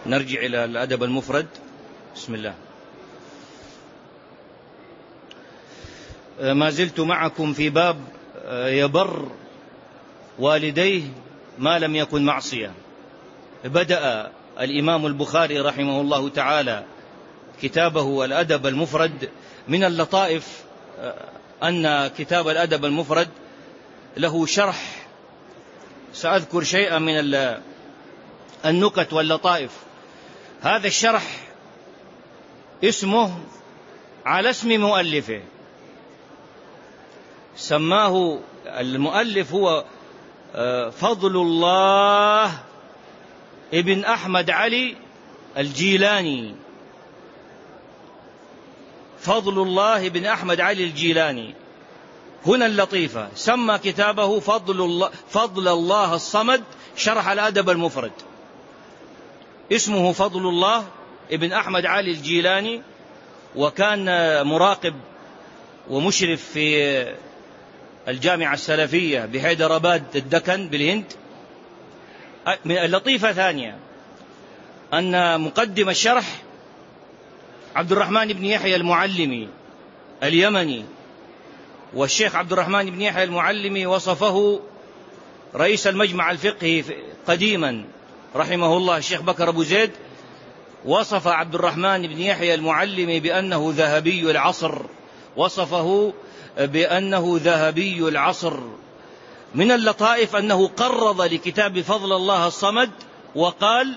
نرجع إلى الأدب المفرد. بسم الله. ما زلت معكم في باب يبر والديه ما لم يكن معصية. بدأ الإمام البخاري رحمه الله تعالى كتابه الأدب المفرد. من اللطائف أن كتاب الأدب المفرد له شرح، سأذكر شيئا من النكت واللطائف. هذا الشرح اسمه على اسم مؤلفه، سماه المؤلف هو فضل الله ابن أحمد علي الجيلاني. فضل الله ابن أحمد علي الجيلاني. هنا اللطيفة، سمى كتابه فضل الله الصمد شرح الأدب المفرد. اسمه فضل الله ابن أحمد علي الجيلاني، وكان مراقب ومشرف في الجامعة السلفية بحيدراباد الدكن بالهند. من اللطيفة ثانية أن مقدم الشرح عبد الرحمن بن يحيى المعلمي اليمني، والشيخ عبد الرحمن بن يحيى المعلمي وصفه رئيس المجمع الفقهي قديما رحمه الله الشيخ بكر أبو زيد، وصف عبد الرحمن بن يحيى المعلمي بأنه ذهبي العصر، وصفه بأنه ذهبي العصر. من اللطائف أنه قرض لكتاب فضل الله الصمد وقال: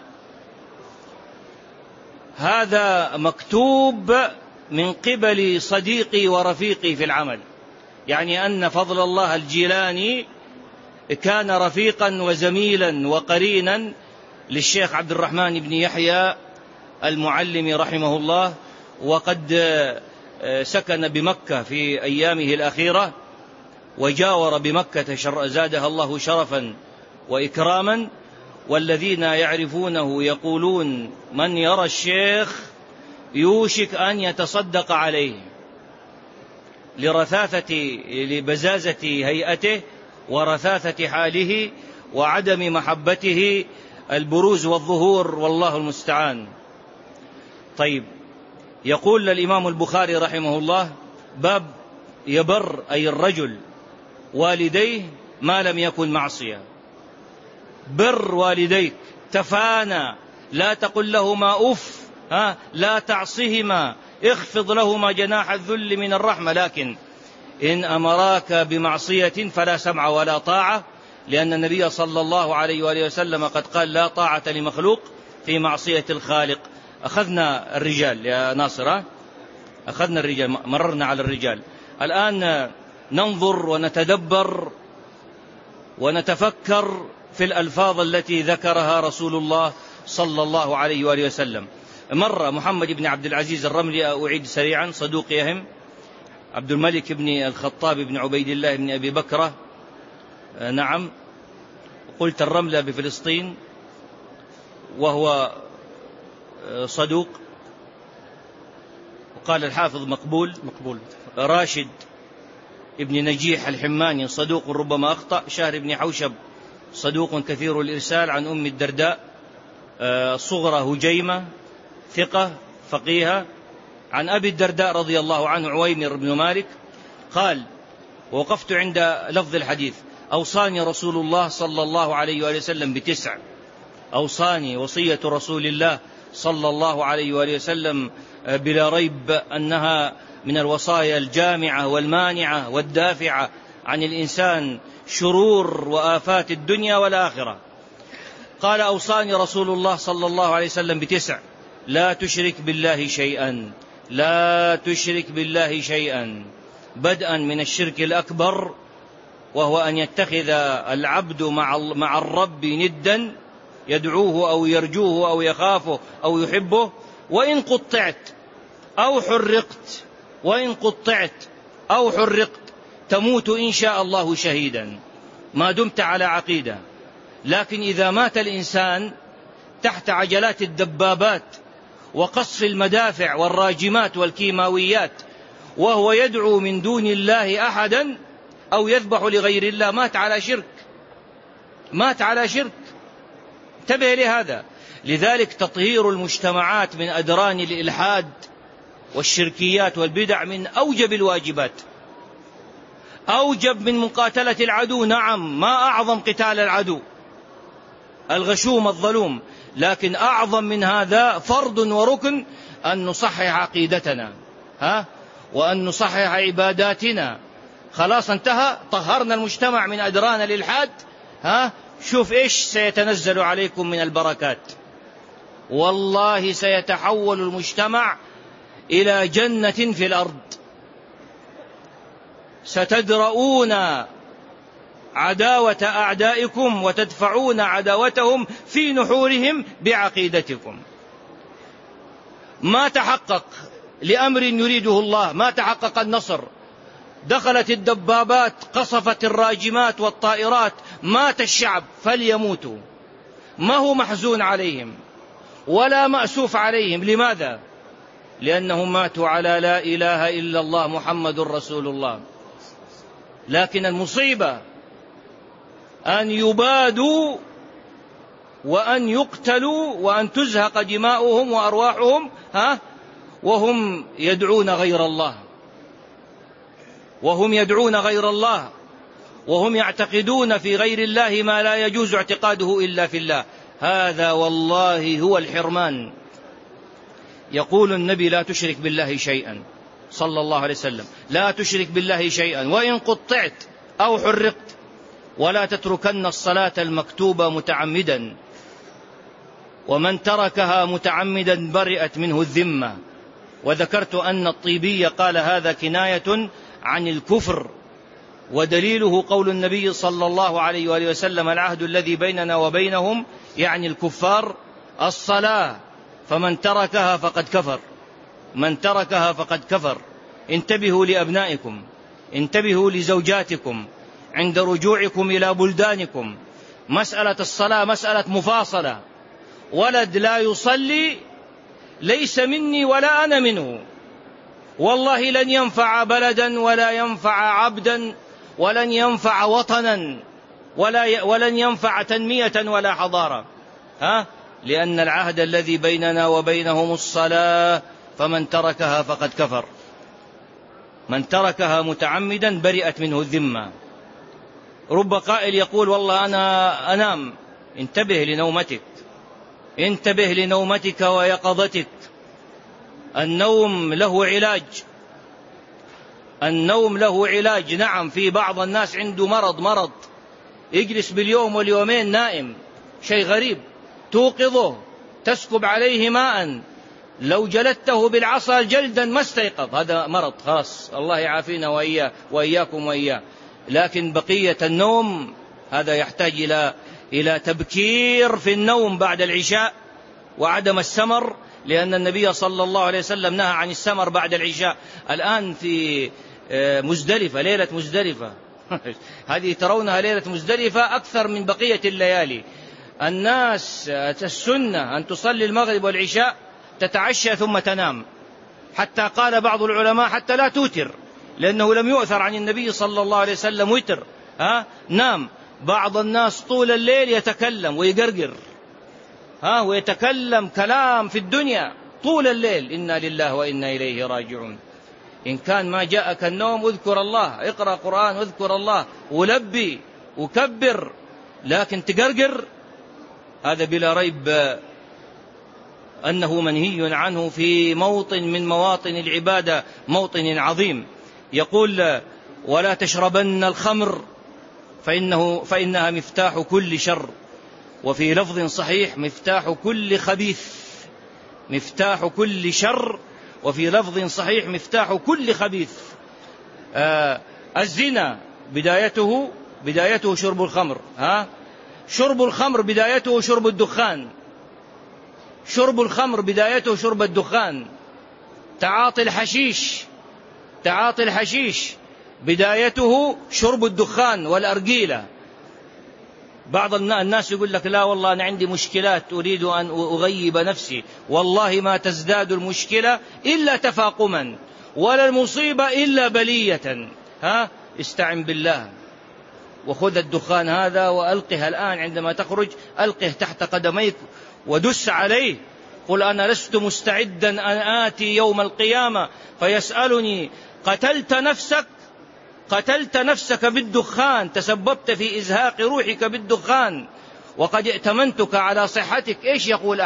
هذا مكتوب من قبل صديقي ورفيقي في العمل، يعني أن فضل الله الجيلاني كان رفيقا وزميلا وقرينا للشيخ عبد الرحمن بن يحيى المعلمي رحمه الله، وقد سكن بمكة في أيامه الأخيرة، وجاور بمكة زادها الله شرفا وإكراما. والذين يعرفونه يقولون: من يرى الشيخ يوشك أن يتصدق عليه، لبزازة هيئته ورثاثة حاله وعدم محبته البروز والظهور، والله المستعان. طيب، يقول الإمام البخاري رحمه الله: باب يبر أي الرجل والديه ما لم يكن معصية. بر والديك، تفانى، لا تقل لهما أف، لا تعصهما، اخفض لهما جناح الذل من الرحمة، لكن إن أمراك بمعصية فلا سمع ولا طاعة، لأن النبي صلى الله عليه وآله وسلم قد قال: لا طاعة لمخلوق في معصية الخالق. أخذنا الرجال يا ناصر، أخذنا الرجال، مررنا على الرجال. الآن ننظر ونتدبر ونتفكر في الألفاظ التي ذكرها رسول الله صلى الله عليه وآله وسلم. مر محمد بن عبد العزيز الرملي، أعيد سريعا، صدوق يهم. عبد الملك بن الخطاب بن عبيد الله بن أبي بكرة، نعم، قلت الرملة بفلسطين، وهو صدوق. وقال الحافظ مقبول. راشد ابن نجيح الحماني صدوق ربما أخطأ. شهر بن حوشب صدوق كثير الإرسال عن أم الدرداء صغرى هجيمة ثقة فقيهة. عن أبي الدرداء رضي الله عنه عويمر بن مالك قال: وقفت عند لفظ الحديث: أوصاني رسول الله صلى الله عليه وآله وسلم ب9. أوصاني وصية رسول الله صلى الله عليه وآله وسلم بلا ريب أنها من الوصايا الجامعة والمانعة والدافعة عن الإنسان شرور وآفات الدنيا والآخرة. قال: أوصاني رسول الله صلى الله عليه وسلم ب9: لا تشرك بالله شيئا، لا تشرك بالله شيئا، بدءا من الشرك الأكبر، وهو أن يتخذ العبد مع الرب ندا يدعوه أو يرجوه أو يخافه أو يحبه، وإن قطعت أو حرقت، وإن قطعت أو حرقت تموت إن شاء الله شهيدا ما دمت على عقيدة. لكن إذا مات الإنسان تحت عجلات الدبابات وقصف المدافع والراجمات والكيماويات وهو يدعو من دون الله أحدا أو يذبح لغير الله، مات على شرك، مات على شرك. انتبه لهذا. لذلك تطهير المجتمعات من أدران الإلحاد والشركيات والبدع من أوجب الواجبات، أوجب من مقاتلة العدو. نعم، ما أعظم قتال العدو الغشوم الظلوم، لكن أعظم من هذا فرض وركن أن نصحح عقيدتنا وأن نصحح عباداتنا. خلاص انتهى، طهرنا المجتمع من أدران الإلحاد. شوف إيش سيتنزل عليكم من البركات. والله سيتحول المجتمع إلى جنة في الأرض. ستدرؤون عداوة أعدائكم وتدفعون عداوتهم في نحورهم بعقيدتكم. ما تحقق لأمر يريده الله، ما تحقق النصر. دخلت الدبابات، قصفت الراجمات والطائرات، مات الشعب فليموتوا. ما هو محزون عليهم ولا مأسوف عليهم. لماذا؟ لأنهم ماتوا على لا إله إلا الله محمد رسول الله. لكن المصيبة أن يبادوا وأن يقتلوا وأن تزهق دماؤهم وأرواحهم وهم يدعون غير الله، وهم يدعون غير الله، وهم يعتقدون في غير الله ما لا يجوز اعتقاده إلا في الله. هذا والله هو الحرمان. يقول النبي: لا تشرك بالله شيئا، صلى الله عليه وسلم، لا تشرك بالله شيئا وإن قطعت أو حرقت، ولا تتركن الصلاة المكتوبة متعمدا، ومن تركها متعمدا برئت منه الذمة. وذكرت أن الطيبي قال هذا كناية عن الكفر، ودليله قول النبي صلى الله عليه وآله وسلم: العهد الذي بيننا وبينهم، يعني الكفار، الصلاة، فمن تركها فقد كفر، من تركها فقد كفر. انتبهوا لأبنائكم، انتبهوا لزوجاتكم عند رجوعكم إلى بلدانكم. مسألة الصلاة مسألة مفاصلة. ولد لا يصلي ليس مني ولا أنا منه. والله لن ينفع بلدا ولا ينفع عبدا ولن ينفع وطنا ولن ينفع تنمية ولا حضارة. لأن العهد الذي بيننا وبينهم الصلاة، فمن تركها فقد كفر، من تركها متعمدا برئت منه الذمة. رب قائل يقول: والله أنا أنام. انتبه لنومتك، انتبه لنومتك ويقظتك. النوم له علاج، النوم له علاج. نعم، في بعض الناس عنده مرض يجلس باليوم واليومين نائم، شيء غريب. توقظه، تسكب عليه ماء، لو جلدته بالعصا جلدا ما استيقظ. هذا مرض، خلاص الله يعافينا وإياكم وإياه. لكن بقية النوم هذا يحتاج إلى تبكير في النوم بعد العشاء وعدم السمر، لأن النبي صلى الله عليه وسلم نهى عن السمر بعد العشاء. الآن في مزدلفة، ليلة مزدلفة هذه ترونها ليلة مزدلفة أكثر من بقية الليالي. الناس السنة أن تصلي المغرب والعشاء، تتعشى ثم تنام. حتى قال بعض العلماء حتى لا توتر، لأنه لم يؤثر عن النبي صلى الله عليه وسلم وتر. نام. بعض الناس طول الليل يتكلم ويقرقر، ويتكلم كلام في الدنيا طول الليل. إنا لله وإنا إليه راجعون. إن كان ما جاءك النوم اذكر الله، اقرأ قرآن واذكر الله ولبي وكبر، لكن تقرقر هذا بلا ريب أنه منهي عنه في موطن من مواطن العبادة، موطن عظيم. يقول: ولا تشربن الخمر فإنها مفتاح كل شر. وفي لفظ صحيح: مفتاح كل خبيث، مفتاح كل شر. وفي لفظ صحيح: مفتاح كل خبيث. الزنا بدايته شرب الخمر. شرب الخمر بدايته شرب الدخان، شرب الخمر بدايته شرب الدخان. تعاطي الحشيش بدايته شرب الدخان والأرجيلة. بعض الناس يقول لك: لا والله أنا عندي مشكلات أريد أن أغيب نفسي. والله ما تزداد المشكلة إلا تفاقما، ولا المصيبة إلا بلية. استعن بالله وخذ الدخان هذا وألقه الآن عندما تخرج، ألقه تحت قدميك ودس عليه. قل أنا لست مستعدا أن آتي يوم القيامة فيسألني قتلت نفسك بالدخان، تسببت في إزهاق روحك بالدخان وقد ائتمنتك على صحتك. إيش يقول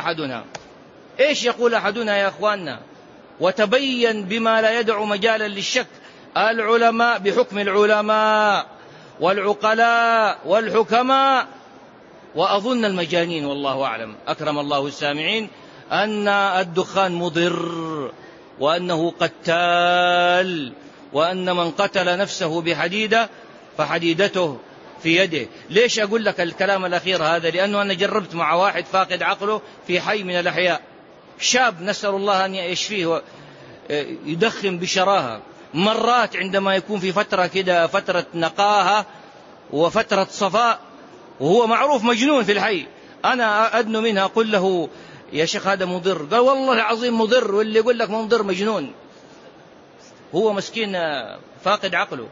أحدنا يا أخواننا؟ وتبين بما لا يدع مجالا للشك. العلماء بحكم العلماء والعقلاء والحكماء، وأظن المجانين والله أعلم أكرم الله السامعين، أن الدخان مضر وأنه قتال، وأن من قتل نفسه بحديدة فحديدته في يده. ليش أقول لك الكلام الأخير هذا؟ لأنه أنا جربت مع واحد فاقد عقله في حي من الأحياء، شاب نسأل الله أن يشفيه، يدخن بشراهة. مرات عندما يكون في فترة كده، فترة نقاهة وفترة صفاء، وهو معروف مجنون في الحي، أنا أدنو منها أقول له يا شيخ هذا مضر، قال والله العظيم مضر، واللي يقول لك مضر مجنون. هو مسكين فاقد عقله.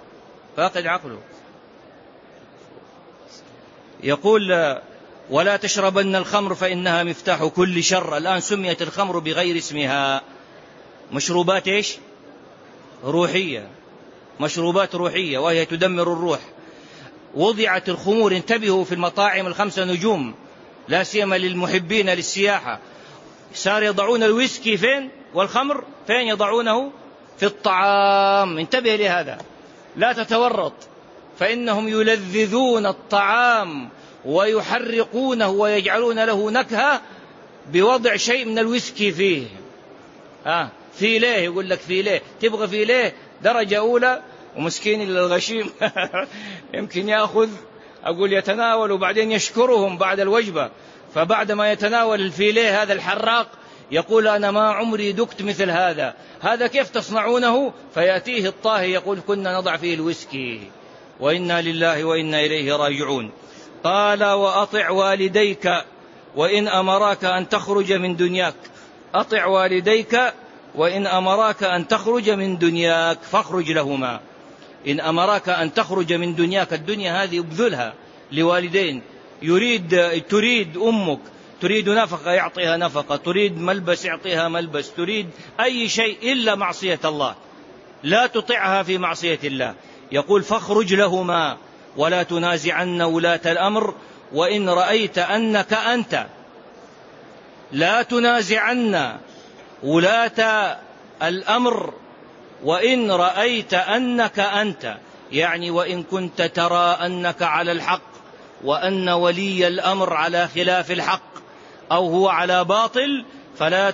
يقول ولا تشربن الخمر فإنها مفتاح كل شر. الآن سميت الخمر بغير اسمها، مشروبات إيش؟ روحية، مشروبات روحية، وهي تدمر الروح. وضعت الخمور، انتبهوا، في المطاعم ال5 نجوم، لا سيما للمحبين للسياحة. صار يضعون الويسكي فين؟ والخمر فين يضعونه؟ في الطعام. انتبه لهذا، لا تتورط، فإنهم يلذذون الطعام ويحرقونه ويجعلون له نكهة بوضع شيء من الويسكي فيه. فيليه، يقول لك فيليه، تبغى فيليه درجة أولى، ومسكين الغشيم يمكن يأخذ، أقول يتناول، وبعدين يشكرهم بعد الوجبة، فبعد ما يتناول الفيليه هذا الحراق يقول أنا ما عمري دكت مثل هذا كيف تصنعونه؟ فيأتيه الطاهي يقول كنا نضع فيه الويسكي. وإنا لله وإنا إليه راجعون. قال وأطع والديك وإن أمراك أن تخرج من دنياك. أطع والديك وإن أمراك أن تخرج من دنياك فاخرج لهما. إن أمراك أن تخرج من دنياك، الدنيا هذه ابذلها لوالدين. تريد أمك، تريد نفقة يعطيها نفقة، تريد ملبس يعطيها ملبس، تريد أي شيء إلا معصية الله، لا تطعها في معصية الله. يقول فاخرج لهما ولا تنازعن ولاة الأمر وإن رأيت أنك أنت. لا تنازعن ولاة الأمر وإن رأيت أنك أنت، يعني وإن كنت ترى أنك على الحق وأن ولي الأمر على خلاف الحق أو هو على باطل، فلا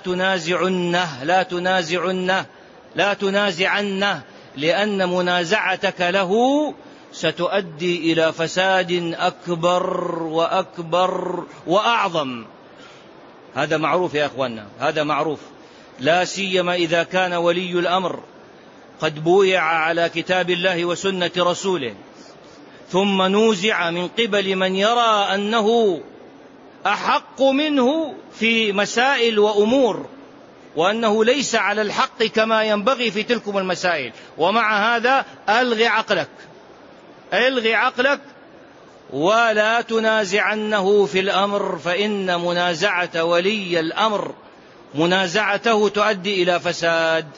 تنازعنه لأن منازعتك له ستؤدي إلى فساد أكبر وأكبر وأعظم. هذا معروف يا أخوانا، هذا معروف، لا سيما إذا كان ولي الأمر قد بويع على كتاب الله وسنة رسوله، ثم نوزع من قبل من يرى أنه أحق منه في مسائل وأمور، وأنه ليس على الحق كما ينبغي في تلكم المسائل. ومع هذا ألغي عقلك ولا تنازعنه في الأمر، فإن منازعة ولي الأمر منازعته تؤدي إلى فساد.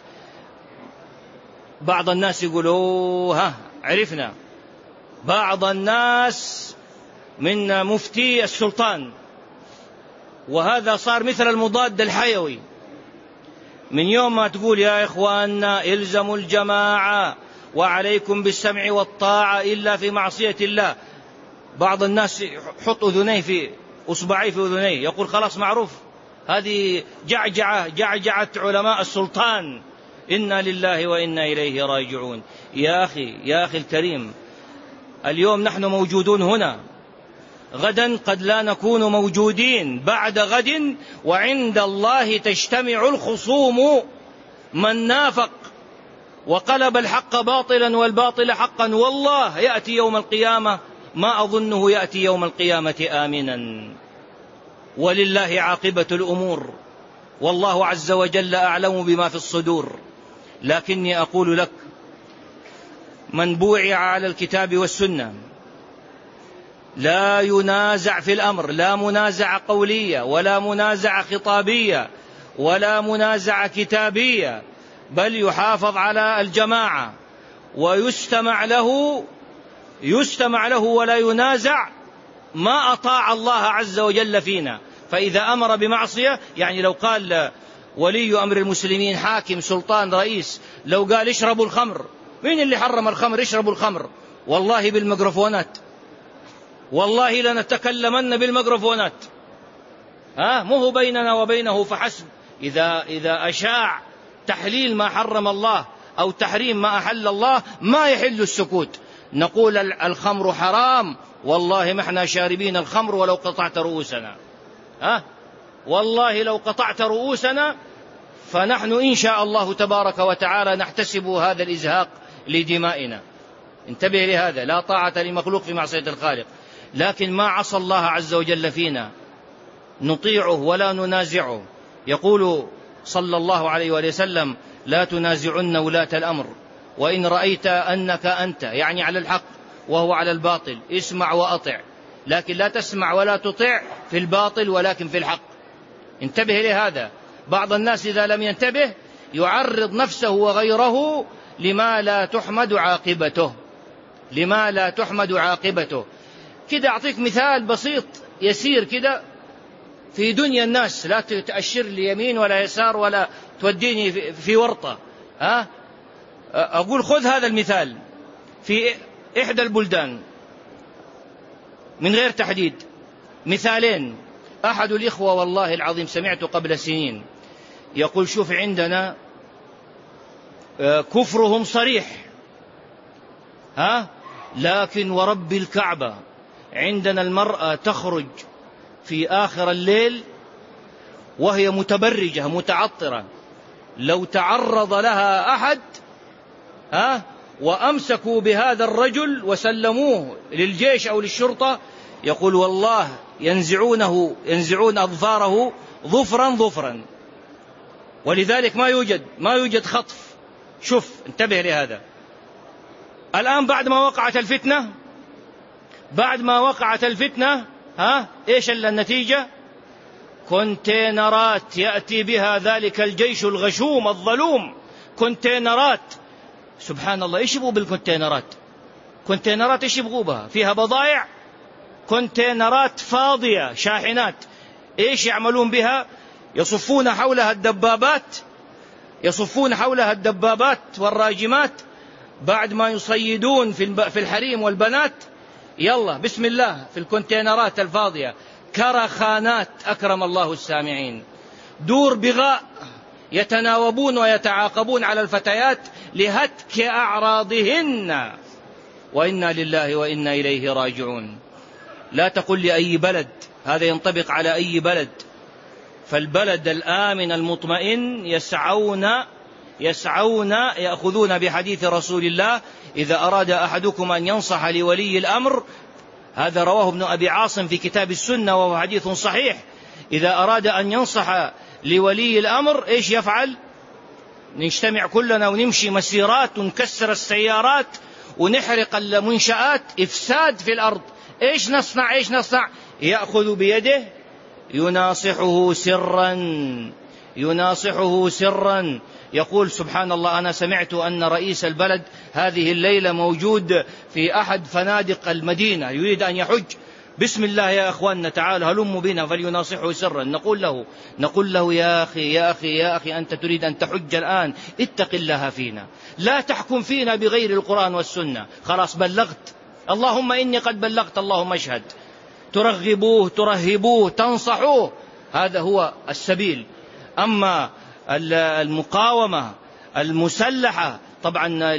بعض الناس يقولوا عرفنا، بعض الناس من مفتي السلطان، وهذا صار مثل المضاد الحيوي. من يوم ما تقول يا إخواننا إلزموا الجماعة وعليكم بالسمع والطاعة إلا في معصية الله، بعض الناس يحط أذنيه في أصبعيه في أذنيه، يقول خلاص معروف، هذه جعجعة علماء السلطان، إنا لله وإنا إليه راجعون. يا أخي الكريم، اليوم نحن موجودون هنا، غدا قد لا نكون موجودين، بعد غد وعند الله تجتمع الخصوم. من نافق وقلب الحق باطلا والباطل حقا والله يأتي يوم القيامة، ما أظنه يأتي يوم القيامة آمنا، ولله عاقبة الأمور، والله عز وجل أعلم بما في الصدور. لكني أقول لك، من بويع على الكتاب والسنة لا ينازع في الأمر، لا منازعة قولية ولا منازعة خطابية ولا منازعة كتابية، بل يحافظ على الجماعة ويستمع له ولا ينازع ما أطاع الله عز وجل فينا. فإذا أمر بمعصية، يعني لو قال ولي أمر المسلمين، حاكم، سلطان، رئيس، لو قال اشربوا الخمر، مين اللي حرم الخمر؟ اشربوا الخمر، والله بالميكروفونات، والله لنتكلمن بالميكروفونات، مو بيننا وبينه فحسب. إذا أشاع تحليل ما حرم الله أو تحريم ما أحل الله ما يحل السكوت، نقول الخمر حرام، والله ما احنا شاربين الخمر ولو قطعت رؤوسنا، والله لو قطعت رؤوسنا فنحن إن شاء الله تبارك وتعالى نحتسب هذا الإزهاق لدمائنا. انتبه لهذا، لا طاعة لمخلوق في معصية الخالق. لكن ما عصى الله عز وجل فينا نطيعه ولا ننازعه. يقول صلى الله عليه وآله وسلم: لا تنازعن ولاة الأمر، وإن رأيت أنك أنت، يعني على الحق، وهو على الباطل، اسمع وأطع، لكن لا تسمع ولا تطع في الباطل ولكن في الحق. انتبه لهذا. بعض الناس إذا لم ينتبه يعرض نفسه وغيره لما لا تحمد عاقبته. كده أعطيك مثال بسيط يسير كده في دنيا الناس، لا تأشر لي يمين ولا يسار ولا توديني في ورطة. أقول خذ هذا المثال في إحدى البلدان من غير تحديد، مثالين. أحد الإخوة والله العظيم سمعته قبل سنين يقول: شوف عندنا كفرهم صريح، لكن ورب الكعبة عندنا المرأة تخرج في آخر الليل وهي متبرجة متعطرة، لو تعرض لها أحد وأمسكوا بهذا الرجل وسلموه للجيش أو للشرطة، يقول والله ينزعون أظفاره ظفرا. ولذلك ما يوجد خطف. شوف، انتبه لهذا. الآن بعد ما وقعت الفتنة إيش النتيجة؟ كونتينرات يأتي بها ذلك الجيش الغشوم الظلوم، كونتينرات. سبحان الله، إيش يبغوا بالكونتينرات؟ كونتينرات إيش يبغوا بها؟ فيها بضائع، كونتينرات فاضية، شاحنات. إيش يعملون بها؟ يصفون حولها الدبابات والراجمات. بعد ما يصيدون في الحريم والبنات، يلا بسم الله في الكونتينرات الفاضية كرخانات، أكرم الله السامعين، دور بغاء يتناوبون ويتعاقبون على الفتيات لهتك أعراضهن، وإنا لله وإنا إليه راجعون. لا تقل لأي بلد، هذا ينطبق على أي بلد. فالبلد الآمن المطمئن يسعون يأخذون بحديث رسول الله: إذا أراد أحدكم أن ينصح لولي الأمر، هذا رواه ابن أبي عاصم في كتاب السنة وهو حديث صحيح، إذا أراد أن ينصح لولي الأمر إيش يفعل؟ نجتمع كلنا ونمشي مسيرات ونكسر السيارات ونحرق المنشآت، إفساد في الأرض. إيش نصنع؟ يأخذ بيده يناصحه سرا. يقول سبحان الله: أنا سمعت أن رئيس البلد هذه الليلة موجود في أحد فنادق المدينة يريد أن يحج، بسم الله يا أخواننا تعالوا هلموا بنا فليناصحه سرا. نقول له يا أخي أنت تريد أن تحج الآن، اتق الله فينا، لا تحكم فينا بغير القرآن والسنة. خلاص بلغت، اللهم إني قد بلغت، اللهم اشهد. ترغبوه ترهبوه تنصحوه، هذا هو السبيل. أما المقاومة المسلحة طبعا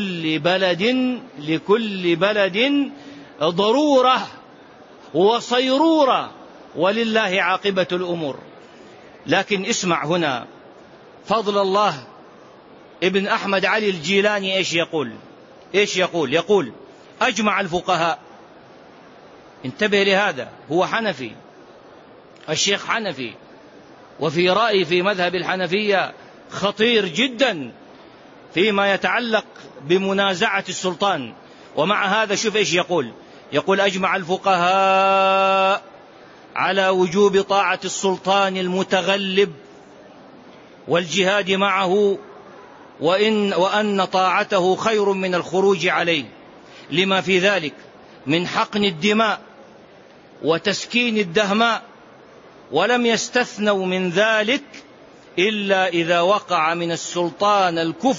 لكل بلد ضرورة وصيرورة، ولله عاقبة الأمور. لكن اسمع هنا فضل الله. ابن أحمد علي الجيلاني إيش يقول أجمع الفقهاء، انتبه لهذا، هو حنفي، الشيخ حنفي، وفي رأي في مذهب الحنفية خطير جدا فيما يتعلق بمنازعة السلطان. ومع هذا شوف إيش يقول: أجمع الفقهاء على وجوب طاعة السلطان المتغلب والجهاد معه، وأن طاعته خير من الخروج عليه، لما في ذلك من حقن الدماء وتسكين الدهماء، ولم يستثنوا من ذلك إلا إذا وقع من السلطان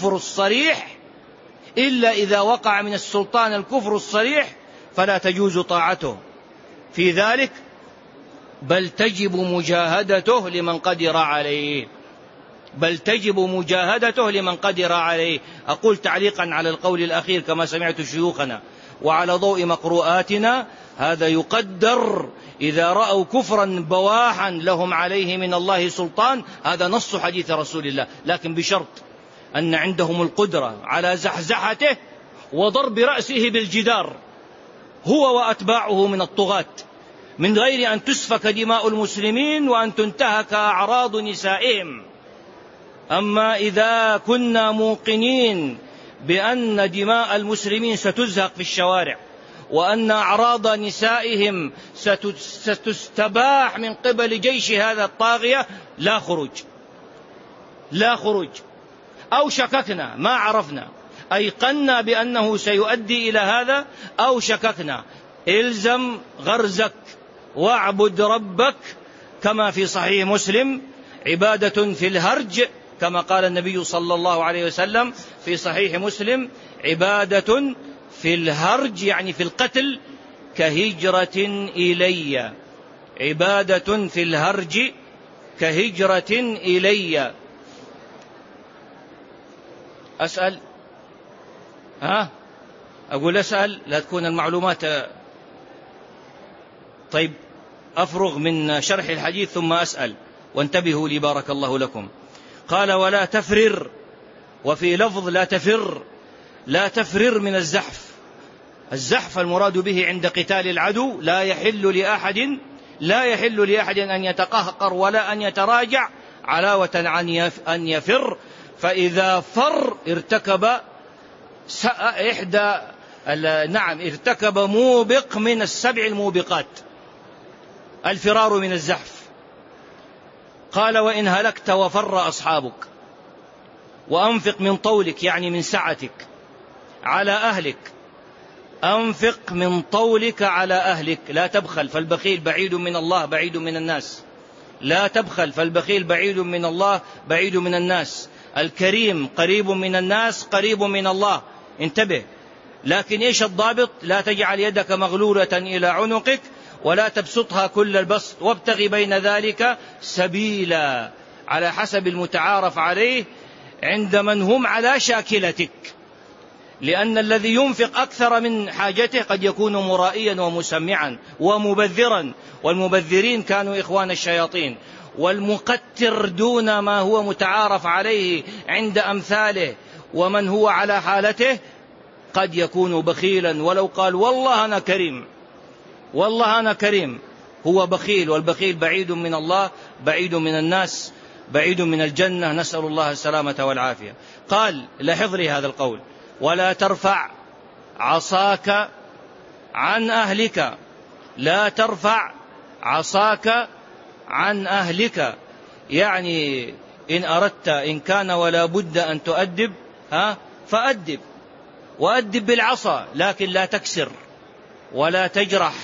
الكفر الصريح فلا تجوز طاعته في ذلك، بل تجب مجاهدته لمن قدر عليه. أقول تعليقا على القول الأخير كما سمعت شيوخنا وعلى ضوء مقروءاتنا: هذا يقدر إذا رأوا كفرا بواحا لهم عليه من الله سلطان، هذا نص حديث رسول الله، لكن بشرط أن عندهم القدرة على زحزحته وضرب رأسه بالجدار هو وأتباعه من الطغاة، من غير أن تسفك دماء المسلمين وأن تنتهك أعراض نسائهم. أما إذا كنا موقنين بأن دماء المسلمين ستزهق في الشوارع وأن أعراض نسائهم ستستباح من قبل جيش هذا الطاغية، لا خروج، أو شككنا ما عرفنا، أيقنا بأنه سيؤدي إلى هذا أو شككنا، إلزم غرزك واعبد ربك، كما في صحيح مسلم: عبادة في الهرج، كما قال النبي صلى الله عليه وسلم في صحيح مسلم: عبادة في الهرج يعني في القتل كهجرة إلي، عبادة في الهرج كهجرة إلي. أسأل؟ أقول أسأل، لا تكون المعلومات. طيب أفرغ من شرح الحديث ثم أسأل، وانتبهوا لي بارك الله لكم. قال: ولا تفرر، وفي لفظ لا تفرر من الزحف المراد به عند قتال العدو، لا يحل لأحد أن يتقهقر ولا أن يتراجع علاوة عن أن يفر، فإذا فر ارتكب موبق من السبع الموبقات، الفرار من الزحف. قال: وإن هلكت وفر أصحابك، وأنفق من طولك يعني من سعتك على أهلك، أنفق من طولك على أهلك، لا تبخل فالبخيل بعيد من الله بعيد من الناس، لا تبخل فالبخيل بعيد من الله بعيد من الناس، الكريم قريب من الناس قريب من الله، انتبه. لكن إيش الضابط؟ لا تجعل يدك مغلولة إلى عنقك ولا تبسطها كل البسط، وابتغ بين ذلك سبيلا، على حسب المتعارف عليه عند من هم على شاكلتك، لأن الذي ينفق أكثر من حاجته قد يكون مرائيا ومسمعا ومبذرا، والمبذرين كانوا إخوان الشياطين، والمقتر دون ما هو متعارف عليه عند أمثاله ومن هو على حالته قد يكون بخيلا، ولو قال والله أنا كريم هو بخيل، والبخيل بعيد من الله بعيد من الناس بعيد من الجنة، نسأل الله السلامة والعافية. قال: لاحظ لي هذا القول: ولا ترفع عصاك عن أهلك، لا ترفع عصاك عن أهلك، يعني إن أردت إن كان ولا بد أن تؤدب فأدب، وأدب بالعصا، لكن لا تكسر ولا تجرح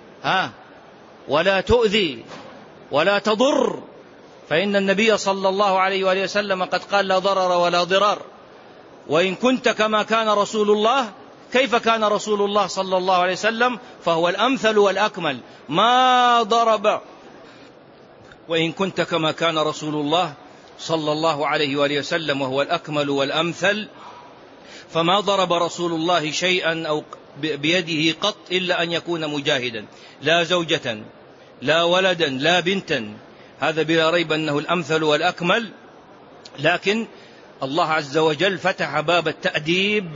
ولا تؤذي ولا تضر، فإن النبي صلى الله عليه وآله وسلم قد قال: لا ضرر ولا ضرار. وإن كنت كما كان رسول الله، كيف كان رسول الله صلى الله عليه وسلم؟ فهو الأمثل والأكمل، ما ضرب. وإن كنت كما كان رسول الله صلى الله عليه وآله وسلم وهو الأكمل والأمثل، فما ضرب رسول الله شيئا أو بيده قط إلا أن يكون مجاهدا، لا زوجة لا ولدا لا بنتا، هذا بلا ريب أنه الأمثل والأكمل. لكن الله عز وجل فتح باب التأديب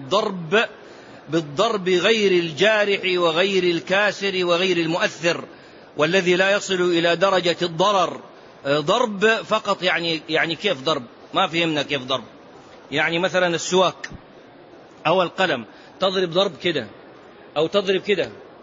بالضرب غير الجارح وغير الكاسر وغير المؤثر، والذي لا يصل إلى درجة الضرر. ضرب فقط يعني كيف ضرب؟ ما فهمنا كيف ضرب. يعني مثلا السواك أو القلم، تضرب ضرب كده أو تضرب كده،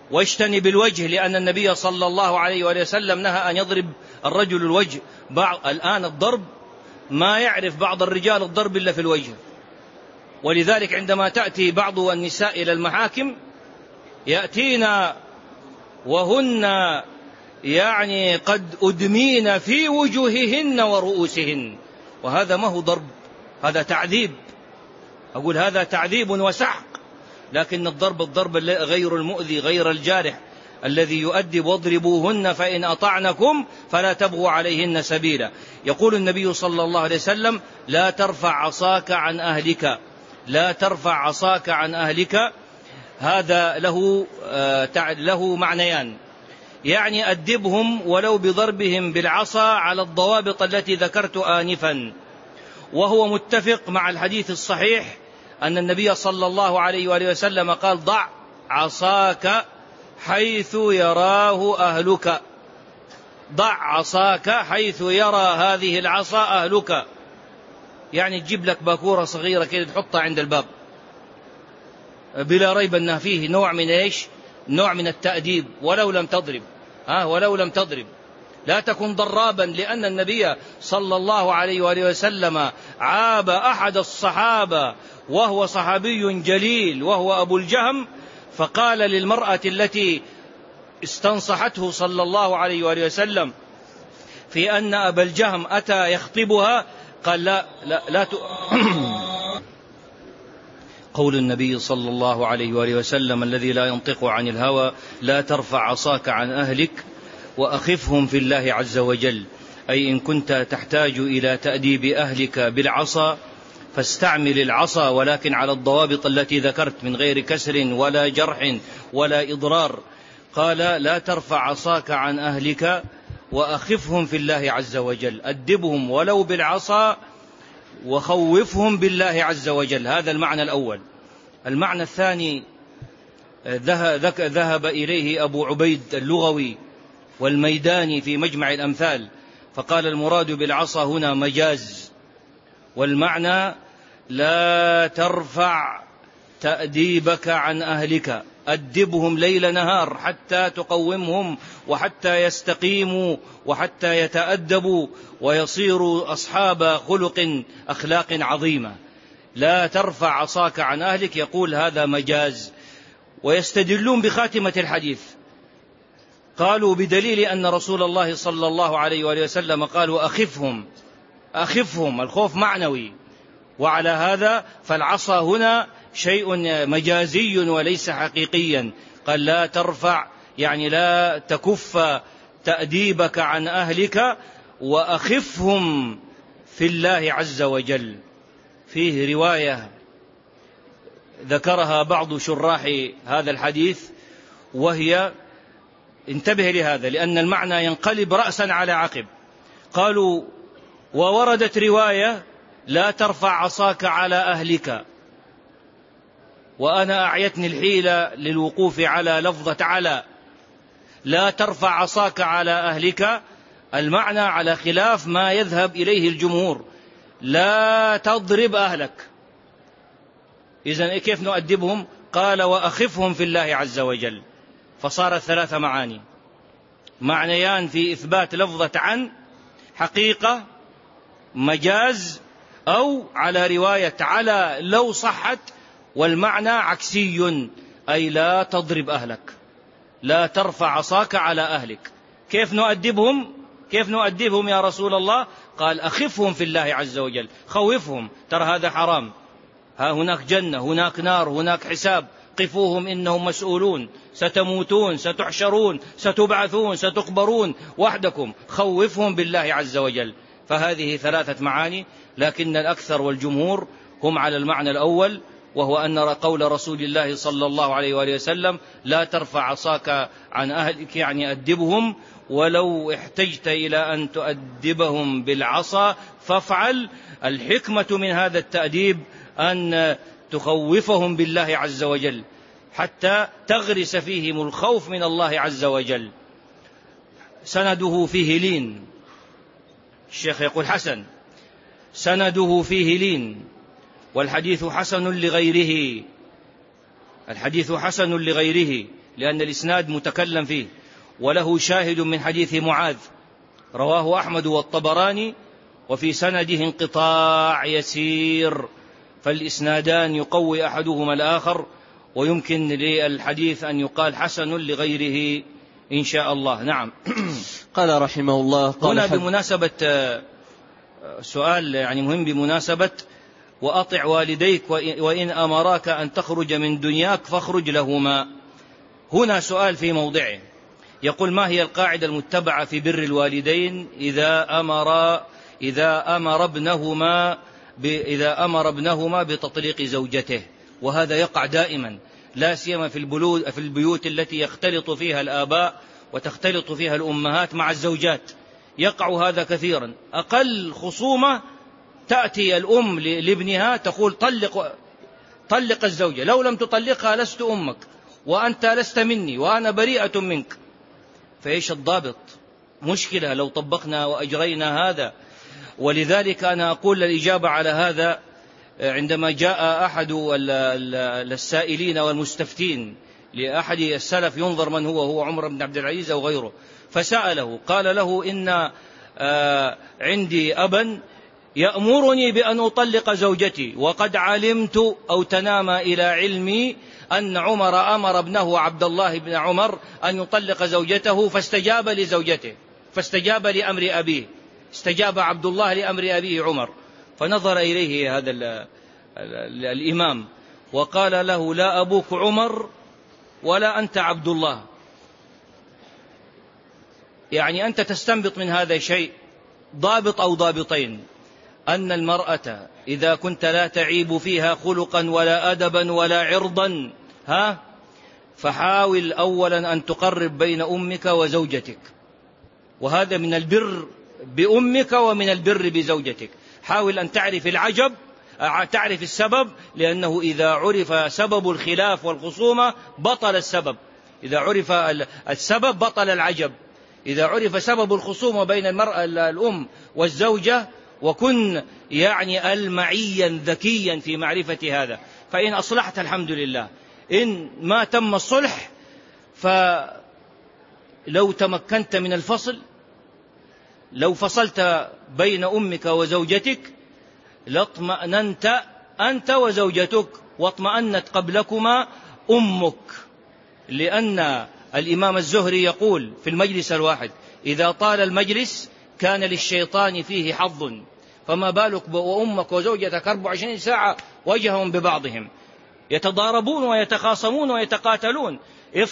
واجتنب الوجه، لأن النبي صلى الله عليه وآله وسلم نهى أن يضرب الرجل الوجه. الآن الضرب ما يعرف بعض الرجال الضرب إلا في الوجه، ولذلك عندما تأتي بعض النساء إلى المحاكم يأتين وهن يعني قد أدمين في وجوههن ورؤوسهن، وهذا ما هو ضرب، هذا تعذيب. أقول هذا تعذيب وسحق، لكن الضرب غير المؤذي غير الجارح الذي يؤدب. واضربوهن فإن أطعنكم فلا تبغوا عليهن سبيلا. يقول النبي صلى الله عليه وسلم: لا ترفع عصاك عن أهلك، لا ترفع عصاك عن أهلك. هذا له معنيان، يعني أدبهم ولو بضربهم بالعصا على الضوابط التي ذكرت آنفا، وهو متفق مع الحديث الصحيح أن النبي صلى الله عليه وآله وسلم قال: ضع عصاك حيث يراه أهلك، ضع عصاك حيث يرى هذه العصا أهلك، يعني تجيب لك باكورة صغيرة كده تحطها عند الباب. بلا ريب أنه فيه نوع من إيش؟ نوع من التأديب، ولو لم تضرب، ولو لم تضرب. لا تكن ضرابا، لأن النبي صلى الله عليه وآله وسلم عاب أحد الصحابة وهو صحابي جليل وهو أبو الجهم، فقال للمرأة التي استنصحته صلى الله عليه وآله وسلم في أن أبا الجهم أتى يخطبها، قال لا قول النبي صلى الله عليه وآله وسلم الذي لا ينطق عن الهوى: لا ترفع عصاك عن أهلك وأخفهم في الله عز وجل. أي إن كنت تحتاج إلى تأديب أهلك بالعصا فاستعمل العصا، ولكن على الضوابط التي ذكرت من غير كسر ولا جرح ولا إضرار. قال: لا ترفع عصاك عن أهلك وأخفهم في الله عز وجل، أدبهم ولو بالعصا وخوفهم بالله عز وجل. هذا المعنى الأول. المعنى الثاني ذهب إليه أبو عبيد اللغوي والميداني في مجمع الأمثال، فقال: المراد بالعصا هنا مجاز، والمعنى لا ترفع تأديبك عن أهلك، أدبهم ليل نهار حتى تقومهم وحتى يستقيموا وحتى يتأدبوا ويصيروا أصحاب أخلاق عظيمة. لا ترفع عصاك عن أهلك، يقول هذا مجاز. ويستدلون بخاتمة الحديث، قالوا بدليل أن رسول الله صلى الله عليه وآله وسلم قالوا: أخفهم، الخوف معنوي، وعلى هذا فالعصا هنا شيء مجازي وليس حقيقيا. قال: لا ترفع يعني لا تكف تأديبك عن أهلك وأخفهم في الله عز وجل. فيه رواية ذكرها بعض شراح هذا الحديث، وهي، انتبه لهذا لأن المعنى ينقلب رأسا على عقب. قالوا: ووردت رواية: لا ترفع عصاك على أهلك، وأنا أعيتني الحيلة للوقوف على لفظة على. لا ترفع عصاك على أهلك، المعنى على خلاف ما يذهب إليه الجمهور، لا تضرب أهلك. إذن كيف نؤدبهم؟ قال: وأخفهم في الله عز وجل. فصارت 3 معاني، معنيان في إثبات لفظة عن، حقيقة مجاز، أو على رواية على لو صحت، والمعنى عكسي، أي لا تضرب أهلك، لا ترفع عصاك على أهلك. كيف نؤدبهم يا رسول الله؟ قال: أخفهم في الله عز وجل، خوفهم، ترى هذا حرام، هناك جنة، هناك نار، هناك حساب، قفوهم إنهم مسؤولون، ستموتون، ستحشرون، ستبعثون، ستقبرون وحدكم، خوفهم بالله عز وجل. فهذه 3 معاني، لكن الأكثر والجمهور هم على المعنى الأول، وهو أن قول رسول الله صلى الله عليه وآله وسلم: لا ترفع عصاك عن أهلك، يعني أدبهم، ولو احتجت إلى أن تؤدبهم بالعصا فافعل. الحكمة من هذا التأديب أن تخوفهم بالله عز وجل حتى تغرس فيهم الخوف من الله عز وجل. سنده فيه لين، الشيخ يقول حسن، سنده فيه لين، والحديث حسن لغيره، الحديث حسن لغيره، لأن الإسناد متكلم فيه، وله شاهد من حديث معاذ رواه أحمد والطبراني، وفي سنده انقطاع يسير، فالإسنادان يقوي أحدهما الآخر، ويمكن للحديث أن يقال حسن لغيره إن شاء الله. نعم. قال رحمه الله هنا بمناسبة سؤال يعني مهم، بمناسبة وأطع والديك وإن أمراك أن تخرج من دنياك فاخرج لهما. هنا سؤال في موضعه، يقول: ما هي القاعدة المتبعة في بر الوالدين إذا أمر ابنهما بتطليق زوجته؟ وهذا يقع دائما، لا سيما في البيوت التي يختلط فيها الآباء وتختلط فيها الأمهات مع الزوجات، يقع هذا كثيرا. أقل خصومة تأتي الأم لابنها تقول: طلق الزوجة، لو لم تطلقها لست أمك، وأنت لست مني، وأنا بريئة منك. فإيش الضابط؟ مشكلة لو طبقنا وأجرينا هذا. ولذلك أنا أقول الإجابة على هذا، عندما جاء أحد السائلين والمستفتين لأحد السلف ينظر من هو عمر بن عبد العزيز أو غيره، فسأله قال له: إن عندي أبا يأمرني بأن أطلق زوجتي، وقد علمت أو تنام إلى علمي أن عمر أمر ابنه عبد الله بن عمر أن يطلق زوجته، فاستجاب لزوجته، فاستجاب لأمر أبيه، استجاب عبد الله لأمر أبيه عمر. فنظر إليه هذا الإمام وقال له: لا أبوك عمر ولا أنت عبد الله. يعني أنت تستنبط من هذا شيء، ضابط أو ضابطين: أن المرأة إذا كنت لا تعيب فيها خلقا ولا أدبا ولا عرضا فحاول أولا أن تقرب بين أمك وزوجتك، وهذا من البر بأمك ومن البر بزوجتك. حاول أن تعرف العجب، تعرف السبب، لأنه إذا عرف سبب الخلاف والخصومة بطل السبب، إذا عرف السبب بطل العجب. إذا عرف سبب الخصومة بين المرأة الأم والزوجة، وكن يعني المعيا ذكيا في معرفة هذا، فإن أصلحت الحمد لله، إن ما تم الصلح فلو تمكنت من الفصل، لو فصلت بين أمك وزوجتك لاطمأننت أنت وزوجتك، واطمأنت قبلكما أمك. لأن الإمام الزهري يقول في المجلس الواحد: إذا طال المجلس كان للشيطان فيه حظ، فما بالك وأمك وزوجتك 24 ساعة وجههم ببعضهم، يتضاربون ويتخاصمون ويتقاتلون.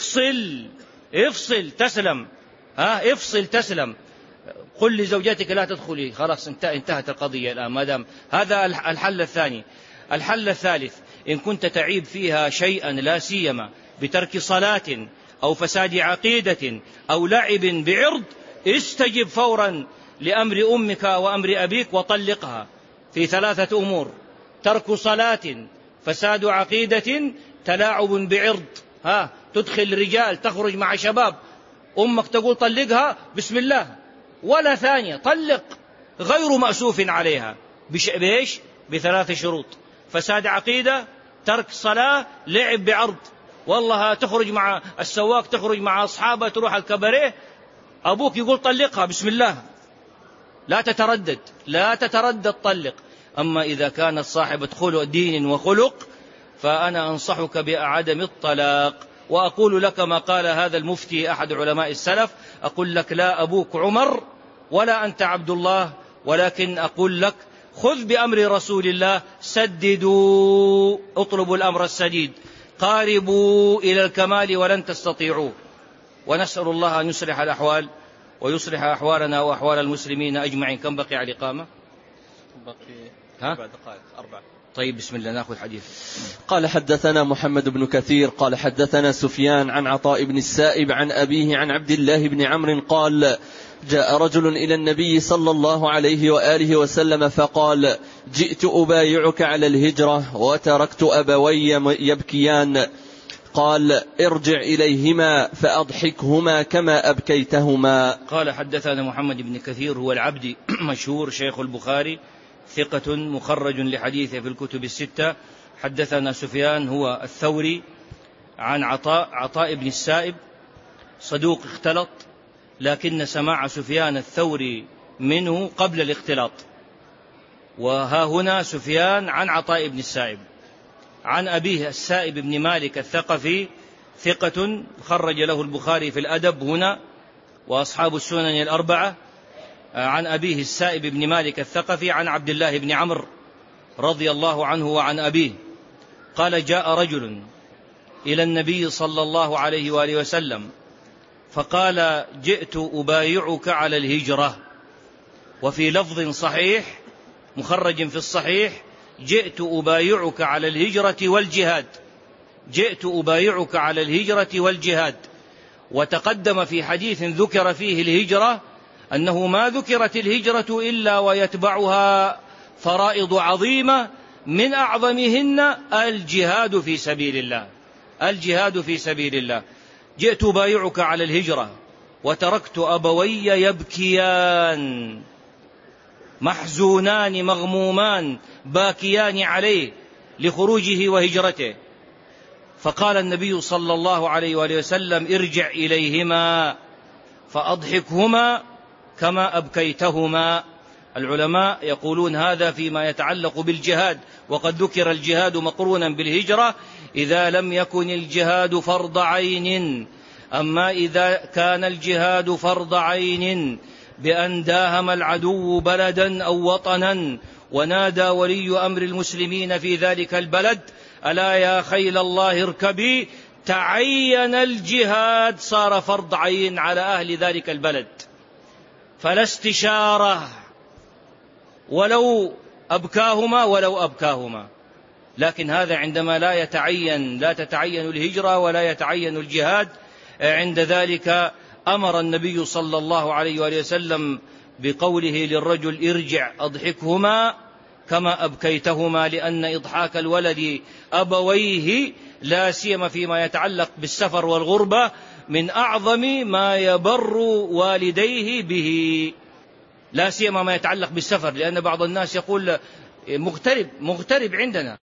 افصل تسلم، افصل تسلم. قل لزوجتك لا تدخلي، خلاص انتهت القضية الآن. ما دام هذا الحل الثاني. الحل الثالث: إن كنت تعيب فيها شيئا، لا سيما بترك صلاة أو فساد عقيدة أو لعب بعرض، استجب فورا لأمر أمك وأمر أبيك وطلقها في 3 أمور: ترك صلاة، فساد عقيدة، تلاعب بعرض. تدخل رجال، تخرج مع شباب، أمك تقول طلقها، بسم الله، ولا ثانية، طلق، غير مأسوف عليها. بإيش؟ ب3 شروط: فساد عقيدة، ترك صلاة، لعب بعرض. والله تخرج مع السواق، تخرج مع أصحابها، تروح الكباريه، أبوك يقول طلقها، بسم الله، لا تتردد، طلق. أما إذا كانت صاحبة دين وخلق فأنا أنصحك بعدم الطلاق. وأقول لك ما قال هذا المفتي أحد علماء السلف: أقول لك لا أبوك عمر ولا أنت عبد الله، ولكن أقول لك خذ بأمر رسول الله، سددوا، اطلبوا الأمر السديد، قاربوا إلى الكمال ولن تستطيعوه. ونسأل الله أن يصلح الأحوال ويصلح أحوالنا وأحوال المسلمين أجمعين. كم بقي على الإقامة؟ بقي 4 دقائق. طيب بسم الله نأخذ حديث. قال: حدثنا محمد بن كثير قال حدثنا سفيان عن عطاء بن السائب عن أبيه عن عبد الله بن عمرو قال: جاء رجل إلى النبي صلى الله عليه وآله وسلم فقال: جئت أبايعك على الهجرة وتركت أبوي يبكيان. قال: ارجع إليهما فأضحكهما كما أبكيتهما. قال: حدثنا محمد بن كثير هو العبدي، مشهور، شيخ البخاري، ثقة مخرج لحديثه في الكتب 6. حدثنا سفيان هو الثوري عن عطاء بن السائب صدوق اختلط، لكن سماع سفيان الثوري منه قبل الاختلاط. وها هنا سفيان عن عطاء بن السائب عن أبيه السائب بن مالك الثقفي ثقة خرج له البخاري في الأدب هنا وأصحاب السنن الأربعة، عن أبيه السائب بن مالك الثقفي عن عبد الله بن عمرو رضي الله عنه وعن أبيه قال: جاء رجل إلى النبي صلى الله عليه وآله وسلم فقال: جئت أبايعك على الهجرة. وفي لفظ صحيح مخرج في الصحيح: جئت أبايعك على الهجرة والجهاد، جئت أبايعك على الهجرة والجهاد. وتقدم في حديث ذكر فيه الهجرة أنه ما ذكرت الهجرة إلا ويتبعها فرائض عظيمة، من أعظمهن الجهاد في سبيل الله، الجهاد في سبيل الله. جئت أبايعك على الهجرة وتركت أبوي يبكيان محزونان مغمومان باكيان عليه لخروجه وهجرته. فقال النبي صلى الله عليه وآله وسلم: ارجع إليهما فأضحكهما كما أبكيتهما. العلماء يقولون هذا فيما يتعلق بالجهاد، وقد ذكر الجهاد مقرونا بالهجرة إذا لم يكن الجهاد فرض عين. أما إذا كان الجهاد فرض عين بأن داهم العدو بلدا أو وطنا ونادى ولي أمر المسلمين في ذلك البلد: ألا يا خيل الله اركبي، تعين الجهاد، صار فرض عين على أهل ذلك البلد، فلا استشارة ولو أبكاهما. لكن هذا عندما لا تتعين الهجرة ولا يتعين الجهاد، عند ذلك أمر النبي صلى الله عليه وآله وسلم بقوله للرجل: ارجع أضحكهما كما أبكيتهما، لأن إضحاك الولد أبويه لا سيما فيما يتعلق بالسفر والغربة من أعظم ما يبر والديه به، لا سيما ما يتعلق بالسفر، لأن بعض الناس يقول مغترب عندنا